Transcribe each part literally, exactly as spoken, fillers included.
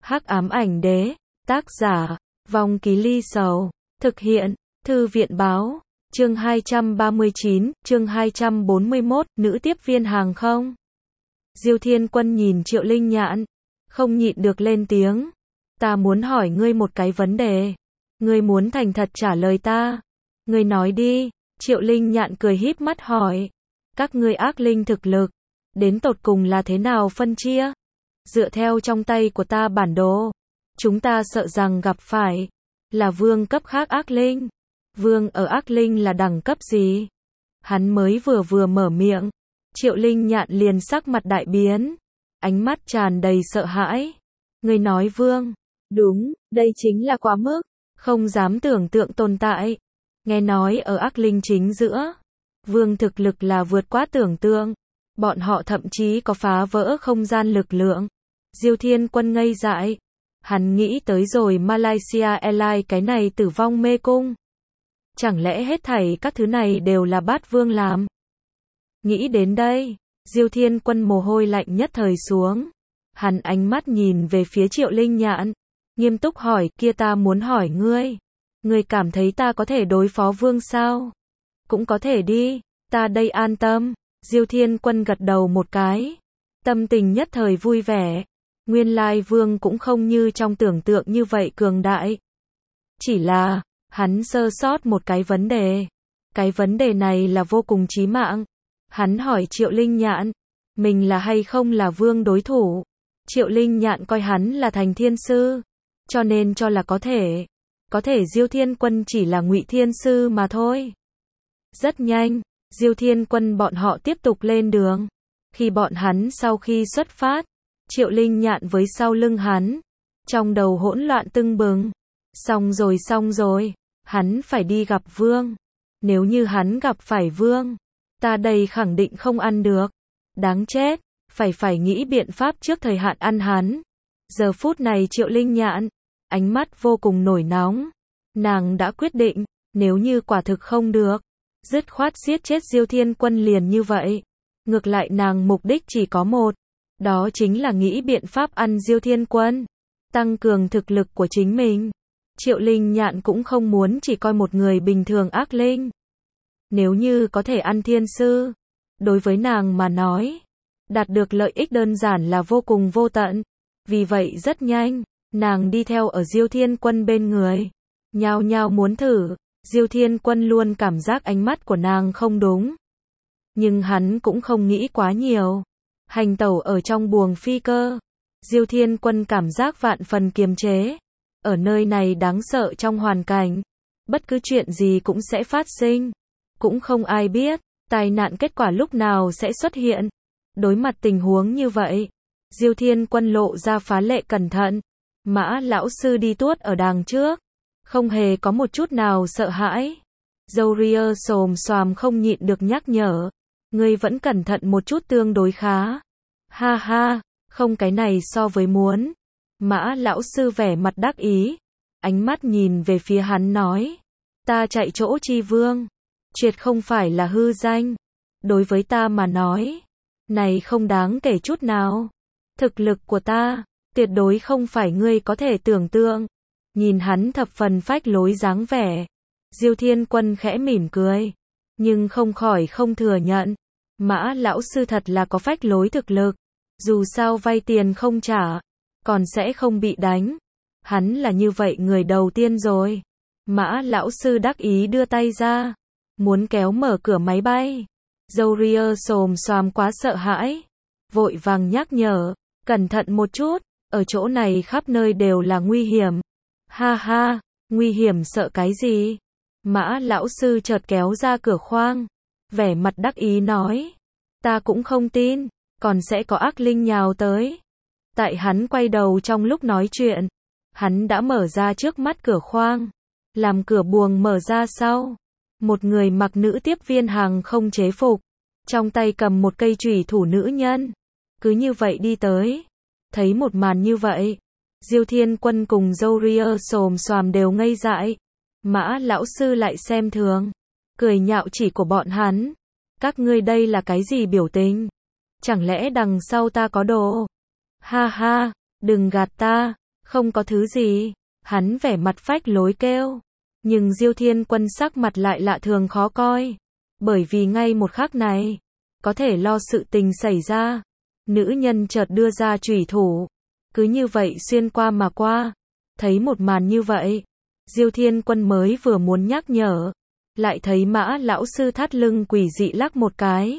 Hắc ám ảnh đế, tác giả, Vong Ký Ly Sầu, thực hiện, Thư viện báo, chương hai trăm ba mươi chín, chương hai trăm bốn mươi mốt, nữ tiếp viên hàng không. Diêu Thiên Quân nhìn Triệu Linh Nhạn, không nhịn được lên tiếng. Ta muốn hỏi ngươi một cái vấn đề. Ngươi muốn thành thật trả lời ta. Ngươi nói đi. Triệu Linh Nhạn cười híp mắt hỏi. Các ngươi ác linh thực lực, đến tột cùng là thế nào phân chia? Dựa theo trong tay của ta bản đồ, chúng ta sợ rằng gặp phải là vương cấp khác ác linh. Vương ở ác linh là đẳng cấp gì? Hắn mới vừa vừa mở miệng, Triệu Linh Nhạn liền sắc mặt đại biến, ánh mắt tràn đầy sợ hãi. Ngươi nói vương? Đúng, đây chính là quá mức, không dám tưởng tượng tồn tại. Nghe nói ở ác linh chính giữa, vương thực lực là vượt quá tưởng tượng. Bọn họ thậm chí có phá vỡ không gian lực lượng. Diêu Thiên Quân ngây dại. Hắn nghĩ tới rồi Malaysia Airlines cái này tử vong mê cung. Chẳng lẽ hết thảy các thứ này đều là Bát Vương làm? Nghĩ đến đây, Diêu Thiên Quân mồ hôi lạnh nhất thời xuống. Hắn ánh mắt nhìn về phía Triệu Linh Nhạn, nghiêm túc hỏi, kia ta muốn hỏi ngươi. Ngươi cảm thấy ta có thể đối phó vương sao? Cũng có thể đi, ta đây an tâm. Diêu Thiên Quân gật đầu một cái, tâm tình nhất thời vui vẻ. Nguyên lai vương cũng không như trong tưởng tượng như vậy cường đại. Chỉ là, hắn sơ sót một cái vấn đề. Cái vấn đề này là vô cùng chí mạng. Hắn hỏi Triệu Linh Nhạn, mình là hay không là vương đối thủ? Triệu Linh Nhạn coi hắn là thành thiên sư, cho nên cho là có thể. Có thể Diêu Thiên Quân chỉ là ngụy thiên sư mà thôi. Rất nhanh, Diêu Thiên Quân bọn họ tiếp tục lên đường. Khi bọn hắn sau khi xuất phát, Triệu Linh Nhạn với sau lưng hắn, trong đầu hỗn loạn tưng bừng. Xong rồi xong rồi, hắn phải đi gặp vương. Nếu như hắn gặp phải vương, ta đây khẳng định không ăn được. Đáng chết, phải phải nghĩ biện pháp trước thời hạn ăn hắn. Giờ phút này Triệu Linh Nhạn, ánh mắt vô cùng nổi nóng. Nàng đã quyết định, nếu như quả thực không được, dứt khoát giết chết Diêu Thiên Quân liền như vậy. Ngược lại nàng mục đích chỉ có một, đó chính là nghĩ biện pháp ăn Diêu Thiên Quân, tăng cường thực lực của chính mình. Triệu Linh Nhạn cũng không muốn chỉ coi một người bình thường ác linh. Nếu như có thể ăn thiên sư, đối với nàng mà nói, đạt được lợi ích đơn giản là vô cùng vô tận. Vì vậy rất nhanh, nàng đi theo ở Diêu Thiên Quân bên người, nhao nhao muốn thử. Diêu Thiên Quân luôn cảm giác ánh mắt của nàng không đúng. Nhưng hắn cũng không nghĩ quá nhiều. Hành tẩu ở trong buồng phi cơ, Diêu Thiên Quân cảm giác vạn phần kiềm chế. Ở nơi này đáng sợ trong hoàn cảnh, bất cứ chuyện gì cũng sẽ phát sinh. Cũng không ai biết, tai nạn kết quả lúc nào sẽ xuất hiện. Đối mặt tình huống như vậy, Diêu Thiên Quân lộ ra phá lệ cẩn thận. Mã lão sư đi tuốt ở đằng trước, không hề có một chút nào sợ hãi. Zoria xồm xoàm không nhịn được nhắc nhở. Ngươi vẫn cẩn thận một chút tương đối khá. Ha ha, không cái này so với muốn. Mã lão sư vẻ mặt đắc ý. Ánh mắt nhìn về phía hắn nói. Ta chạy chỗ chi vương. Triệt không phải là hư danh. Đối với ta mà nói, này không đáng kể chút nào. Thực lực của ta, tuyệt đối không phải ngươi có thể tưởng tượng. Nhìn hắn thập phần phách lối dáng vẻ, Diêu Thiên Quân khẽ mỉm cười, nhưng không khỏi không thừa nhận. Mã lão sư thật là có phách lối thực lực. Dù sao vay tiền không trả, còn sẽ không bị đánh. Hắn là như vậy người đầu tiên rồi. Mã lão sư đắc ý đưa tay ra, muốn kéo mở cửa máy bay. Zoria xồm xoàm quá sợ hãi, vội vàng nhắc nhở, cẩn thận một chút, ở chỗ này khắp nơi đều là nguy hiểm. Ha ha, nguy hiểm sợ cái gì? Mã lão sư chợt kéo ra cửa khoang, vẻ mặt đắc ý nói, ta cũng không tin, còn sẽ có ác linh nhào tới. Tại hắn quay đầu trong lúc nói chuyện, hắn đã mở ra trước mắt cửa khoang, làm cửa buồng mở ra sau. Một người mặc nữ tiếp viên hàng không chế phục, trong tay cầm một cây chùy thủ nữ nhân, cứ như vậy đi tới. Thấy một màn như vậy, Diêu Thiên Quân cùng Zoria xồm xoàm đều ngây dại. Mã lão sư lại xem thường, cười nhạo chỉ của bọn hắn. Các ngươi đây là cái gì biểu tình? Chẳng lẽ đằng sau ta có đồ? Ha ha, đừng gạt ta. Không có thứ gì. Hắn vẻ mặt phách lối kêu. Nhưng Diêu Thiên Quân sắc mặt lại lạ thường khó coi. Bởi vì ngay một khắc này, có thể lo sự tình xảy ra. Nữ nhân chợt đưa ra chủy thủ. Cứ như vậy xuyên qua mà qua. Thấy một màn như vậy, Diêu Thiên Quân mới vừa muốn nhắc nhở. Lại thấy Mã lão sư thắt lưng quỷ dị lắc một cái.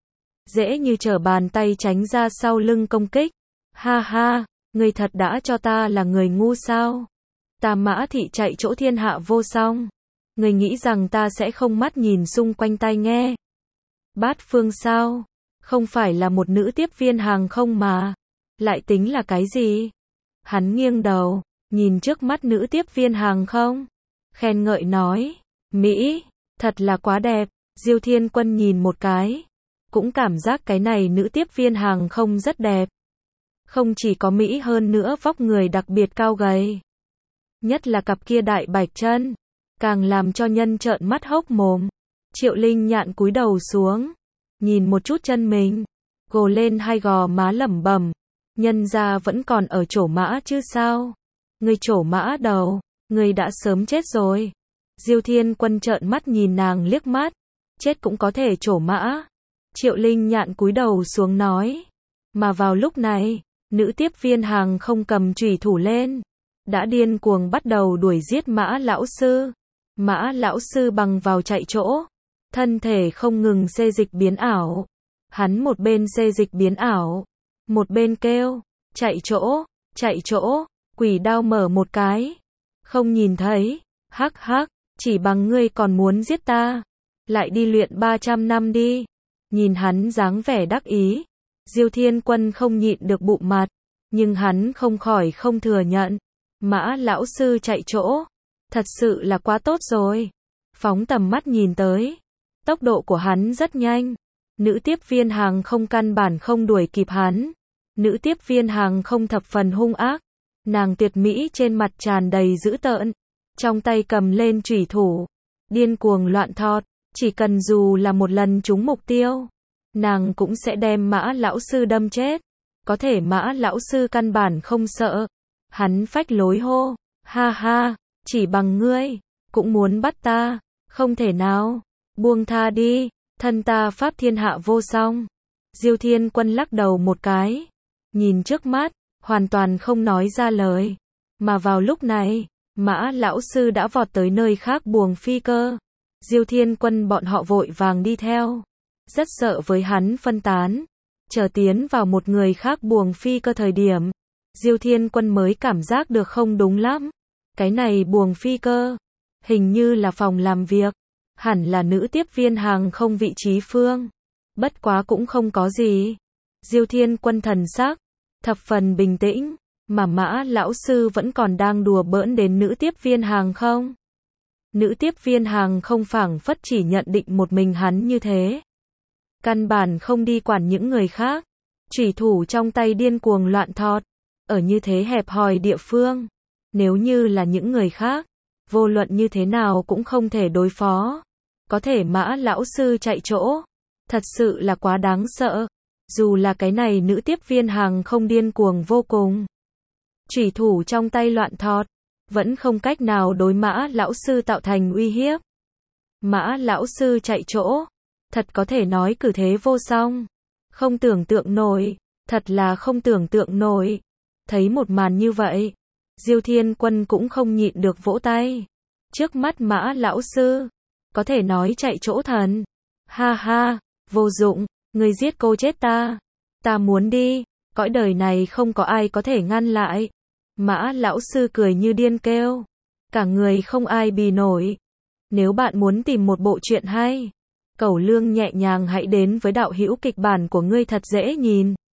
Dễ như trở bàn tay tránh ra sau lưng công kích. Ha ha, ngươi thật đã cho ta là người ngu sao? Ta Mã thị chạy chỗ thiên hạ vô song. Ngươi nghĩ rằng ta sẽ không mắt nhìn xung quanh tai nghe. Bát phương sao? Không phải là một nữ tiếp viên hàng không mà. Lại tính là cái gì? Hắn nghiêng đầu, nhìn trước mắt nữ tiếp viên hàng không. Khen ngợi nói, Mỹ, thật là quá đẹp. Diêu Thiên Quân nhìn một cái. Cũng cảm giác cái này nữ tiếp viên hàng không rất đẹp. Không chỉ có Mỹ hơn nữa vóc người đặc biệt cao gầy. Nhất là cặp kia đại bạch chân. Càng làm cho nhân trợn mắt hốc mồm. Triệu Linh Nhạn cúi đầu xuống. Nhìn một chút chân mình. Gồ lên hai gò má lẩm bẩm. Nhân ra vẫn còn ở chỗ mã chứ sao. Người chỗ mã đầu. Người đã sớm chết rồi. Diêu Thiên Quân trợn mắt nhìn nàng liếc mắt. Chết cũng có thể chỗ mã. Triệu Linh Nhạn cúi đầu xuống nói. Mà vào lúc này, nữ tiếp viên hàng không cầm chủy thủ lên. Đã điên cuồng bắt đầu đuổi giết Mã lão sư. Mã lão sư bằng vào chạy chỗ. Thân thể không ngừng xê dịch biến ảo. Hắn một bên xê dịch biến ảo. Một bên kêu. Chạy chỗ, chạy chỗ. Quỷ đao mở một cái. Không nhìn thấy. Hắc hắc, chỉ bằng ngươi còn muốn giết ta. Lại đi luyện ba trăm năm đi. Nhìn hắn dáng vẻ đắc ý. Diêu Thiên Quân không nhịn được bụng mặt. Nhưng hắn không khỏi không thừa nhận. Mã lão sư chạy chỗ. Thật sự là quá tốt rồi. Phóng tầm mắt nhìn tới. Tốc độ của hắn rất nhanh. Nữ tiếp viên hàng không căn bản không đuổi kịp hắn. Nữ tiếp viên hàng không thập phần hung ác. Nàng tuyệt mỹ trên mặt tràn đầy dữ tợn. Trong tay cầm lên chủy thủ. Điên cuồng loạn thọt. Chỉ cần dù là một lần trúng mục tiêu. Nàng cũng sẽ đem Mã lão sư đâm chết. Có thể Mã lão sư căn bản không sợ. Hắn phách lối hô. Ha ha, chỉ bằng ngươi. Cũng muốn bắt ta. Không thể nào. Buông tha đi. Thân ta pháp thiên hạ vô song. Diêu Thiên Quân lắc đầu một cái. Nhìn trước mắt. Hoàn toàn không nói ra lời. Mà vào lúc này. Mã lão sư đã vọt tới nơi khác buồng phi cơ. Diêu Thiên Quân bọn họ vội vàng đi theo. Rất sợ với hắn phân tán. Chờ tiến vào một người khác buồng phi cơ thời điểm. Diêu Thiên Quân mới cảm giác được không đúng lắm. Cái này buồng phi cơ. Hình như là phòng làm việc. Hẳn là nữ tiếp viên hàng không vị trí phương. Bất quá cũng không có gì. Diêu Thiên Quân thần sắc. Thập phần bình tĩnh. Mà Mã lão sư vẫn còn đang đùa bỡn đến nữ tiếp viên hàng không. Nữ tiếp viên hàng không phảng phất chỉ nhận định một mình hắn như thế. Căn bản không đi quản những người khác. Chủy thủ trong tay điên cuồng loạn thọt. Ở như thế hẹp hòi địa phương. Nếu như là những người khác. Vô luận như thế nào cũng không thể đối phó. Có thể Mã lão sư chạy chỗ. Thật sự là quá đáng sợ. Dù là cái này nữ tiếp viên hàng không điên cuồng vô cùng. Chủy thủ trong tay loạn thọt. Vẫn không cách nào đối Mã lão sư tạo thành uy hiếp. Mã lão sư chạy chỗ. Thật có thể nói cử thế vô song. Không tưởng tượng nổi. Thật là không tưởng tượng nổi. Thấy một màn như vậy. Diêu Thiên Quân cũng không nhịn được vỗ tay. Trước mắt Mã lão sư. Có thể nói chạy chỗ thần. Ha ha, vô dụng. Người giết cô chết ta. Ta muốn đi. Cõi đời này không có ai có thể ngăn lại. Mã lão sư cười như điên kêu. Cả người không ai bì nổi. Nếu bạn muốn tìm một bộ truyện hay. Cẩu Lương nhẹ nhàng hãy đến với đạo hữu kịch bản của ngươi thật dễ nhìn.